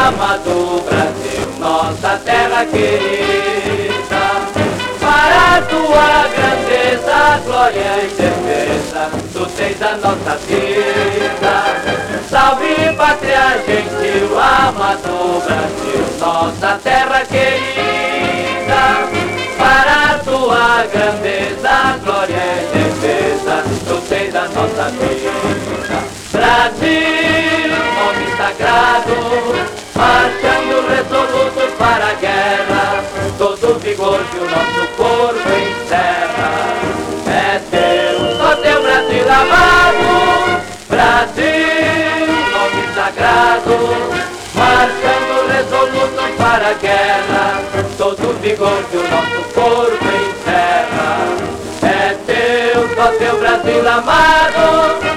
amado Brasil, nossa terra querida. Para a tua grandeza, glória e certeza, tu tens a nossa vida. Salve pátria gentil, amado Brasil, nossa terra querida. Para a tua grandeza, glória e certeza, tu tens a nossa vida. Brasil, nome sagrado, marchando resolutos para a guerra, todo o vigor que o nosso corpo encerra. É teu, só teu Brasil amado, Brasil, nome sagrado, marchando resolutos para a guerra, todo o vigor que o nosso corpo encerra. É teu, só teu Brasil amado.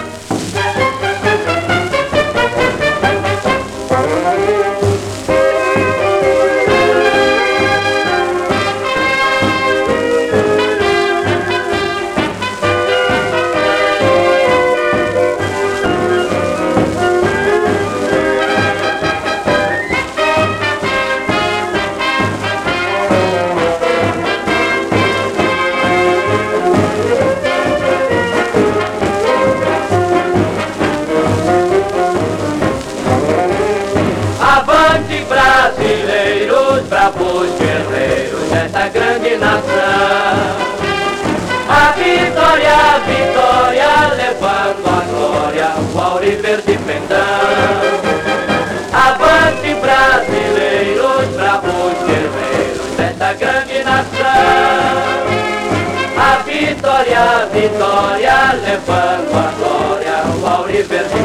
Avante brasileiros, bravos guerreiros desta grande nação. A vitória, levando a glória, o auriverde pendão. Avante brasileiros, bravos guerreiros desta grande nação. A vitória, levando a glória, o auriverde